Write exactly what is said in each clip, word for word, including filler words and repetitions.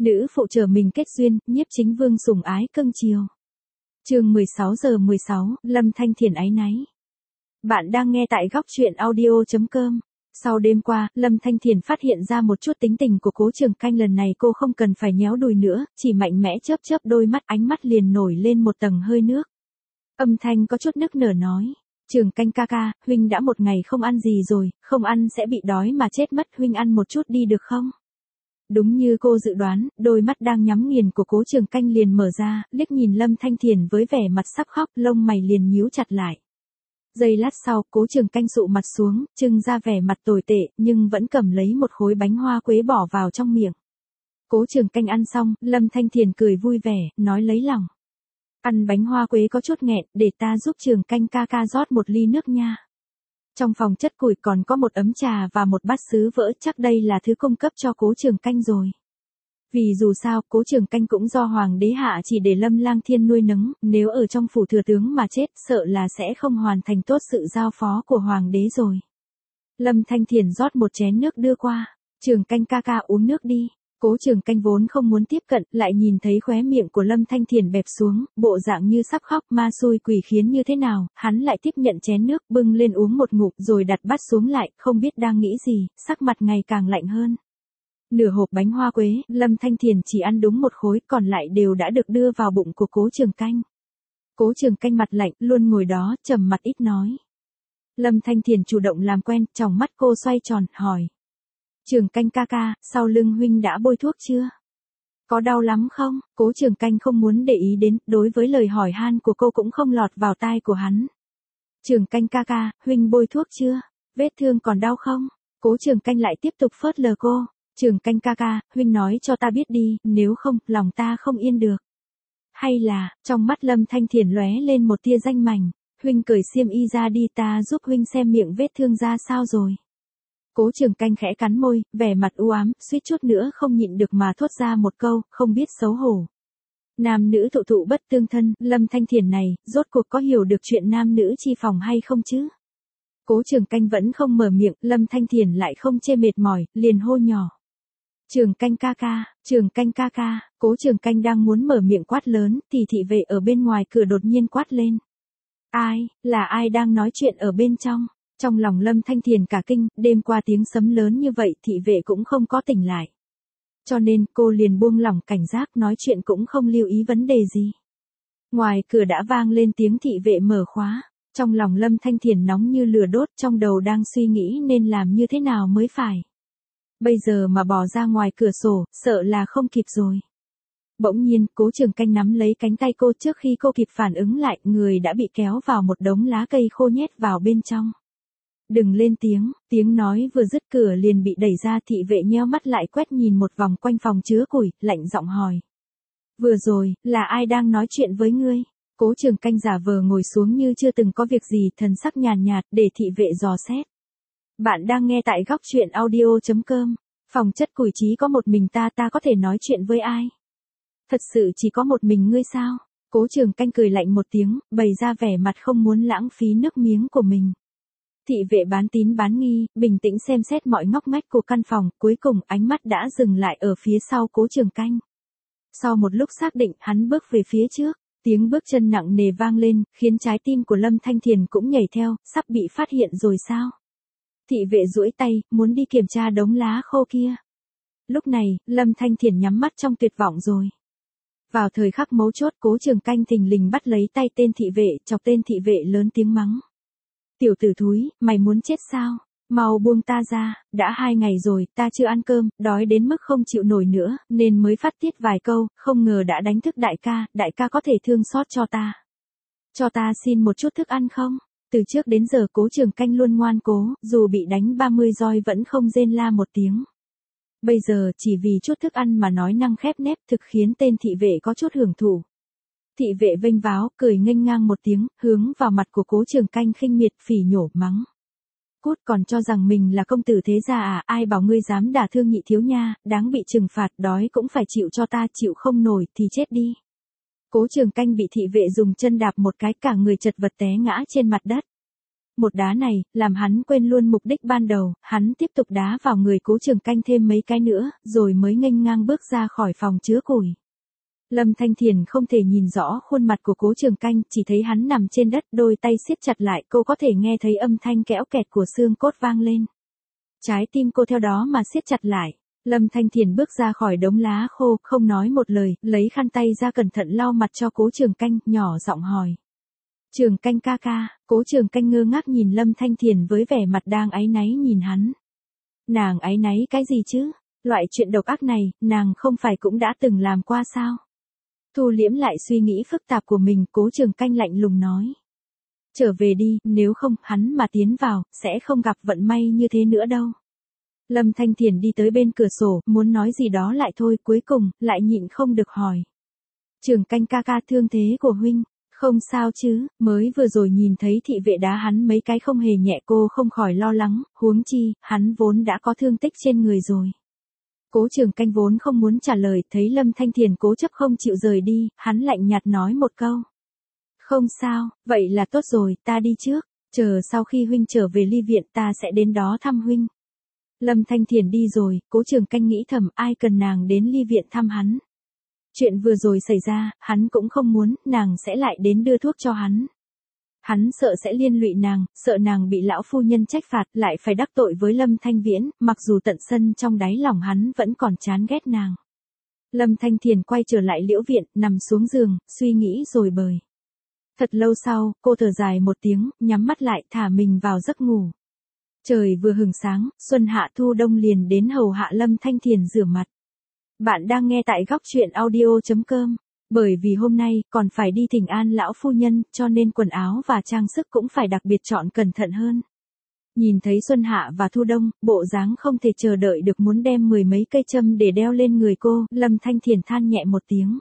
Nữ phụ trở mình kết duyên, nhiếp chính vương sủng ái cưng chiều. Chương mười sáu giờ mười sáu, Lâm Thanh Thiền áy náy. Bạn đang nghe tại góc truyện audio chấm com. Sau đêm qua, Lâm Thanh Thiền phát hiện ra một chút tính tình của Cố Trường Canh, lần này cô không cần phải nhéo đùi nữa, chỉ mạnh mẽ chớp chớp đôi mắt, ánh mắt liền nổi lên một tầng hơi nước. Âm thanh có chút nức nở nói, Trường Canh ca ca, huynh đã một ngày không ăn gì rồi, không ăn sẽ bị đói mà chết mất, huynh ăn một chút đi được không? Đúng như cô dự đoán, đôi mắt đang nhắm nghiền của Cố Trường Canh liền mở ra, liếc nhìn Lâm Thanh Thiền với vẻ mặt sắp khóc, lông mày liền nhíu chặt lại. Giây lát sau, Cố Trường Canh sụ mặt xuống, trưng ra vẻ mặt tồi tệ, nhưng vẫn cầm lấy một khối bánh hoa quế bỏ vào trong miệng. Cố Trường Canh ăn xong, Lâm Thanh Thiền cười vui vẻ, nói lấy lòng. Ăn bánh hoa quế có chút nghẹn, để ta giúp Trường Canh ca ca rót một ly nước nha. Trong phòng chất củi còn có một ấm trà và một bát sứ vỡ, chắc đây là thứ cung cấp cho Cố Trường Canh rồi. Vì dù sao, Cố Trường Canh cũng do Hoàng đế hạ chỉ để Lâm Lang Thiên nuôi nấng, nếu ở trong phủ thừa tướng mà chết, sợ là sẽ không hoàn thành tốt sự giao phó của Hoàng đế rồi. Lâm Thanh Thiền rót một chén nước đưa qua, Trường Canh ca ca uống nước đi. Cố Trường Canh vốn không muốn tiếp cận, lại nhìn thấy khóe miệng của Lâm Thanh Thiền bẹp xuống, bộ dạng như sắp khóc, ma xui quỷ khiến như thế nào, hắn lại tiếp nhận chén nước, bưng lên uống một ngụm rồi đặt bát xuống lại, không biết đang nghĩ gì, sắc mặt ngày càng lạnh hơn. Nửa hộp bánh hoa quế, Lâm Thanh Thiền chỉ ăn đúng một khối, còn lại đều đã được đưa vào bụng của Cố Trường Canh. Cố Trường Canh mặt lạnh, luôn ngồi đó, trầm mặt ít nói. Lâm Thanh Thiền chủ động làm quen, tròng mắt cô xoay tròn, hỏi. Trường Canh ca ca, sau lưng huynh đã bôi thuốc chưa? Có đau lắm không? Cố Trường Canh không muốn để ý đến, đối với lời hỏi han của cô cũng không lọt vào tai của hắn. Trường Canh ca ca, huynh bôi thuốc chưa? Vết thương còn đau không? Cố Trường Canh lại tiếp tục phớt lờ cô. Trường Canh ca ca, huynh nói cho ta biết đi, nếu không, lòng ta không yên được. Hay là, trong mắt Lâm Thanh Thiền lóe lên một tia danh mảnh, huynh cởi xiêm y ra đi, ta giúp huynh xem miệng vết thương ra sao rồi. Cố Trường Canh khẽ cắn môi, vẻ mặt u ám, suýt chút nữa không nhịn được mà thốt ra một câu, không biết xấu hổ. Nam nữ thụ thụ bất tương thân, Lâm Thanh Thiền này, rốt cuộc có hiểu được chuyện nam nữ chi phòng hay không chứ? Cố Trường Canh vẫn không mở miệng, Lâm Thanh Thiền lại không chê mệt mỏi, liền hô nhỏ. Trường Canh ca ca, Trường Canh ca ca, Cố Trường Canh đang muốn mở miệng quát lớn, thì thị vệ ở bên ngoài cửa đột nhiên quát lên. Ai, là ai đang nói chuyện ở bên trong? Trong lòng Lâm Thanh Thiền cả kinh, đêm qua tiếng sấm lớn như vậy thị vệ cũng không có tỉnh lại. Cho nên cô liền buông lỏng cảnh giác, nói chuyện cũng không lưu ý vấn đề gì. Ngoài cửa đã vang lên tiếng thị vệ mở khóa. Trong lòng Lâm Thanh Thiền nóng như lửa đốt, trong đầu đang suy nghĩ nên làm như thế nào mới phải. Bây giờ mà bỏ ra ngoài cửa sổ, sợ là không kịp rồi. Bỗng nhiên, Cố Trường Canh nắm lấy cánh tay cô, trước khi cô kịp phản ứng lại, người đã bị kéo vào một đống lá cây khô nhét vào bên trong. Đừng lên tiếng, tiếng nói vừa dứt cửa liền bị đẩy ra, thị vệ nheo mắt lại quét nhìn một vòng quanh phòng chứa củi, lạnh giọng hỏi. Vừa rồi, là ai đang nói chuyện với ngươi? Cố Trường Canh giả vờ ngồi xuống như chưa từng có việc gì, thần sắc nhàn nhạt, để thị vệ dò xét. Bạn đang nghe tại góc truyện audio chấm com. Phòng chất củi chỉ có một mình ta, ta có thể nói chuyện với ai? Thật sự chỉ có một mình ngươi sao? Cố Trường Canh cười lạnh một tiếng, bày ra vẻ mặt không muốn lãng phí nước miếng của mình. Thị vệ bán tín bán nghi, bình tĩnh xem xét mọi ngóc ngách của căn phòng, cuối cùng ánh mắt đã dừng lại ở phía sau Cố Trường Canh. Sau một lúc xác định, hắn bước về phía trước, tiếng bước chân nặng nề vang lên, khiến trái tim của Lâm Thanh Thiền cũng nhảy theo, sắp bị phát hiện rồi sao? Thị vệ duỗi tay, muốn đi kiểm tra đống lá khô kia. Lúc này, Lâm Thanh Thiền nhắm mắt trong tuyệt vọng rồi. Vào thời khắc mấu chốt, Cố Trường Canh thình lình bắt lấy tay tên thị vệ, chọc tên thị vệ lớn tiếng mắng. Tiểu tử thúi, mày muốn chết sao? Mau buông ta ra, đã hai ngày rồi, ta chưa ăn cơm, đói đến mức không chịu nổi nữa, nên mới phát tiết vài câu, không ngờ đã đánh thức đại ca, đại ca có thể thương xót cho ta. Cho ta xin một chút thức ăn không? Từ trước đến giờ Cố Trường Canh luôn ngoan cố, dù bị đánh ba mươi roi vẫn không rên la một tiếng. Bây giờ chỉ vì chút thức ăn mà nói năng khép nép, thực khiến tên thị vệ có chút hưởng thụ. Thị vệ vênh váo, cười nghênh ngang một tiếng, hướng vào mặt của Cố Trường Canh khinh miệt, phỉ nhổ mắng. Cút, còn cho rằng mình là công tử thế gia à, ai bảo ngươi dám đả thương nhị thiếu nha, đáng bị trừng phạt, đói cũng phải chịu cho ta, chịu không nổi thì chết đi. Cố Trường Canh bị thị vệ dùng chân đạp một cái, cả người chật vật té ngã trên mặt đất. một đá này, làm hắn quên luôn mục đích ban đầu, hắn tiếp tục đá vào người Cố Trường Canh thêm mấy cái nữa, rồi mới nghênh ngang bước ra khỏi phòng chứa củi. Lâm Thanh Thiền không thể nhìn rõ khuôn mặt của Cố Trường Canh, chỉ thấy hắn nằm trên đất, đôi tay siết chặt lại, cô có thể nghe thấy âm thanh kẽo kẹt của xương cốt vang lên. Trái tim cô theo đó mà siết chặt lại. Lâm Thanh Thiền bước ra khỏi đống lá khô, không nói một lời, lấy khăn tay ra cẩn thận lau mặt cho Cố Trường Canh, nhỏ giọng hỏi. Trường Canh ca ca. Cố Trường Canh ngơ ngác nhìn Lâm Thanh Thiền với vẻ mặt đang áy náy nhìn hắn. Nàng áy náy cái gì chứ? Loại chuyện độc ác này, nàng không phải cũng đã từng làm qua sao? Thu liễm lại suy nghĩ phức tạp của mình, Cố Trường Canh lạnh lùng nói. Trở về đi, nếu không, hắn mà tiến vào, sẽ không gặp vận may như thế nữa đâu. Lâm Thanh Thiền đi tới bên cửa sổ, muốn nói gì đó lại thôi, cuối cùng, lại nhịn không được hỏi. Trường Canh ca ca, thương thế của huynh, không sao chứ, mới vừa rồi nhìn thấy thị vệ đá hắn mấy cái không hề nhẹ, cô không khỏi lo lắng, huống chi, hắn vốn đã có thương tích trên người rồi. Cố Trường Canh vốn không muốn trả lời, thấy Lâm Thanh Thiền cố chấp không chịu rời đi, hắn lạnh nhạt nói một câu. Không sao, vậy là tốt rồi, ta đi trước, chờ sau khi huynh trở về Ly Viện ta sẽ đến đó thăm huynh. Lâm Thanh Thiền đi rồi, Cố Trường Canh nghĩ thầm ai cần nàng đến Ly Viện thăm hắn. Chuyện vừa rồi xảy ra, hắn cũng không muốn, nàng sẽ lại đến đưa thuốc cho hắn. Hắn sợ sẽ liên lụy nàng, sợ nàng bị lão phu nhân trách phạt, lại phải đắc tội với Lâm Thanh Viễn, mặc dù tận sân trong đáy lòng hắn vẫn còn chán ghét nàng. Lâm Thanh Thiền quay trở lại Liễu Viện, nằm xuống giường, suy nghĩ rồi bời. Thật lâu sau, cô thở dài một tiếng, nhắm mắt lại, thả mình vào giấc ngủ. Trời vừa hừng sáng, xuân hạ thu đông liền đến hầu hạ Lâm Thanh Thiền rửa mặt. Bạn đang nghe tại góc truyện audio chấm com. Bởi vì hôm nay, còn phải đi thỉnh an lão phu nhân, cho nên quần áo và trang sức cũng phải đặc biệt chọn cẩn thận hơn. Nhìn thấy xuân hạ và thu đông, bộ dáng không thể chờ đợi được muốn đem mười mấy cây châm để đeo lên người cô, Lâm Thanh Thiền than nhẹ một tiếng.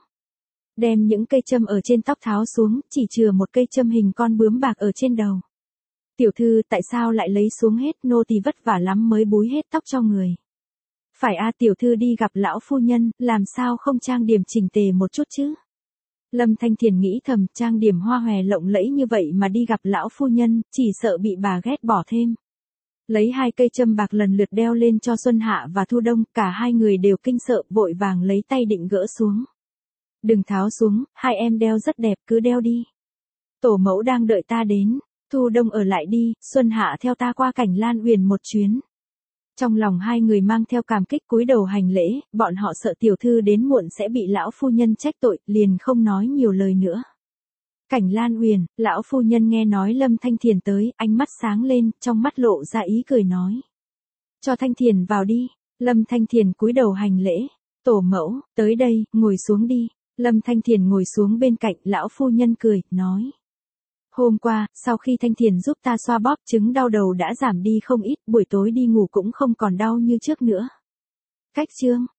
Đem những cây châm ở trên tóc tháo xuống, chỉ chừa một cây châm hình con bướm bạc ở trên đầu. Tiểu thư, tại sao lại lấy xuống hết, nô tỳ vất vả lắm mới búi hết tóc cho người. Phải a, tiểu thư đi gặp lão phu nhân, làm sao không trang điểm chỉnh tề một chút chứ? Lâm Thanh Thiền nghĩ thầm, trang điểm hoa hòe lộng lẫy như vậy mà đi gặp lão phu nhân, chỉ sợ bị bà ghét bỏ thêm. Lấy hai cây châm bạc lần lượt đeo lên cho Xuân Hạ và Thu Đông, cả hai người đều kinh sợ, vội vàng lấy tay định gỡ xuống. Đừng tháo xuống, hai em đeo rất đẹp, cứ đeo đi. Tổ mẫu đang đợi ta đến, Thu Đông ở lại đi, Xuân Hạ theo ta qua Cảnh Lan Uyển một chuyến. Trong lòng hai người mang theo cảm kích cúi đầu hành lễ, bọn họ sợ tiểu thư đến muộn sẽ bị lão phu nhân trách tội, liền không nói nhiều lời nữa. Cảnh Lan Uyển, lão phu nhân nghe nói Lâm Thanh Thiền tới, ánh mắt sáng lên, trong mắt lộ ra ý cười nói. Cho Thanh Thiền vào đi. Lâm Thanh Thiền cúi đầu hành lễ. Tổ mẫu, tới đây, ngồi xuống đi. Lâm Thanh Thiền ngồi xuống bên cạnh, lão phu nhân cười, nói. Hôm qua, sau khi Thanh Thiền giúp ta xoa bóp, chứng đau đầu đã giảm đi không ít, buổi tối đi ngủ cũng không còn đau như trước nữa. Cách chương,